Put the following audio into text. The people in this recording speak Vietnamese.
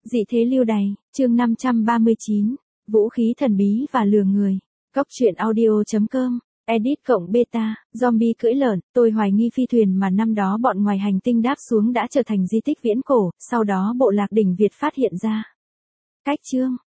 Dị thế lưu đày, chương 539, vũ khí thần bí và lừa người. Cóc truyện audio.com, edit cộng beta, zombie cưỡi lợn, tôi hoài nghi phi thuyền mà năm đó bọn ngoài hành tinh đáp xuống đã trở thành di tích viễn cổ, sau đó bộ lạc đỉnh Việt phát hiện ra. Cách chương,